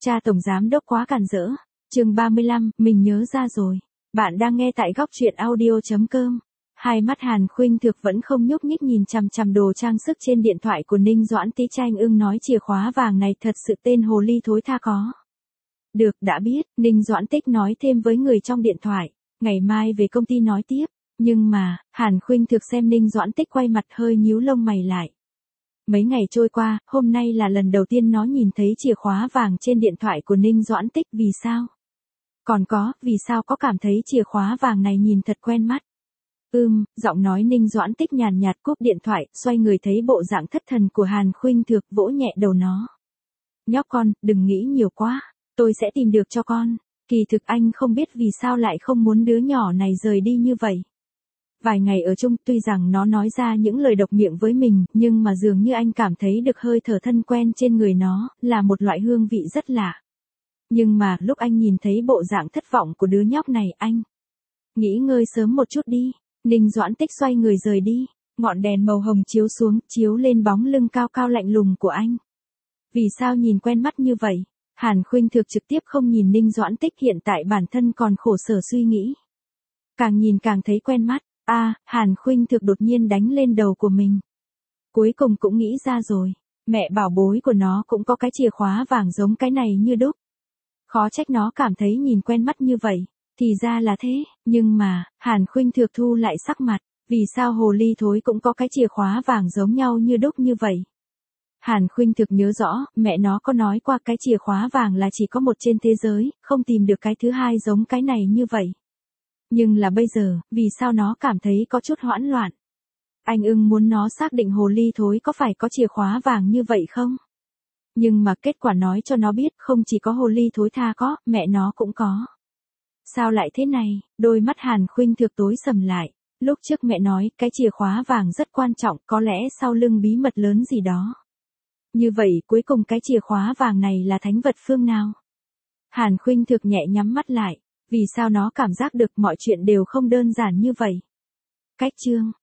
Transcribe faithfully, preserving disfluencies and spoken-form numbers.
Cha tổng giám đốc quá càn rỡ. Chương ba mươi lăm, mình nhớ ra rồi. Bạn đang nghe tại góc truyện audio chấm com. Hai mắt Hàn Khuynh Thực vẫn không nhúc nhích nhìn chằm chằm đồ trang sức trên điện thoại của Ninh Doãn Tí. Tranh ưng nói chìa khóa vàng này thật sự tên hồ ly thối tha có. Được, đã biết, Ninh Doãn Tích nói thêm với người trong điện thoại. Ngày mai về công ty nói tiếp. Nhưng mà, Hàn Khuynh Thực xem Ninh Doãn Tích quay mặt hơi nhíu lông mày lại. Mấy ngày trôi qua, hôm nay là lần đầu tiên nó nhìn thấy chìa khóa vàng trên điện thoại của Ninh Doãn Tích. Vì sao? Còn có, vì sao có cảm thấy chìa khóa vàng này nhìn thật quen mắt? Ừm, giọng nói Ninh Doãn Tích nhàn nhạt cúp điện thoại, xoay người thấy bộ dạng thất thần của Hàn Khuynh Thực, vỗ nhẹ đầu nó. Nhóc con, đừng nghĩ nhiều quá, tôi sẽ tìm được cho con. Kỳ thực anh không biết vì sao lại không muốn đứa nhỏ này rời đi như vậy. Vài ngày ở chung, tuy rằng nó nói ra những lời độc miệng với mình, nhưng mà dường như anh cảm thấy được hơi thở thân quen trên người nó, là một loại hương vị rất lạ. Nhưng mà, lúc anh nhìn thấy bộ dạng thất vọng của đứa nhóc này, anh nghỉ ngơi sớm một chút đi. Ninh Doãn Tích xoay người rời đi, ngọn đèn màu hồng chiếu xuống, chiếu lên bóng lưng cao cao lạnh lùng của anh. Vì sao nhìn quen mắt như vậy? Hàn Khuynh Thực trực tiếp không nhìn Ninh Doãn Tích, hiện tại bản thân còn khổ sở suy nghĩ. Càng nhìn càng thấy quen mắt. A, à, Hàn Khuynh Thực đột nhiên đánh lên đầu của mình. Cuối cùng cũng nghĩ ra rồi, mẹ bảo bối của nó cũng có cái chìa khóa vàng giống cái này như đúc. Khó trách nó cảm thấy nhìn quen mắt như vậy, thì ra là thế, nhưng mà, Hàn Khuynh Thực thu lại sắc mặt, vì sao hồ ly thối cũng có cái chìa khóa vàng giống nhau như đúc như vậy? Hàn Khuynh Thực nhớ rõ, mẹ nó có nói qua cái chìa khóa vàng là chỉ có một trên thế giới, không tìm được cái thứ hai giống cái này như vậy. Nhưng là bây giờ, vì sao nó cảm thấy có chút hoãn loạn? Anh ưng muốn nó xác định hồ ly thối có phải có chìa khóa vàng như vậy không? Nhưng mà kết quả nói cho nó biết không chỉ có hồ ly thối tha có, mẹ nó cũng có. Sao lại thế này? Đôi mắt Hàn Khuynh Thực tối sầm lại. Lúc trước mẹ nói cái chìa khóa vàng rất quan trọng, có lẽ sau lưng bí mật lớn gì đó. Như vậy cuối cùng cái chìa khóa vàng này là thánh vật phương nào? Hàn Khuynh Thực nhẹ nhắm mắt lại. Vì sao nó cảm giác được mọi chuyện đều không đơn giản như vậy? Cách chương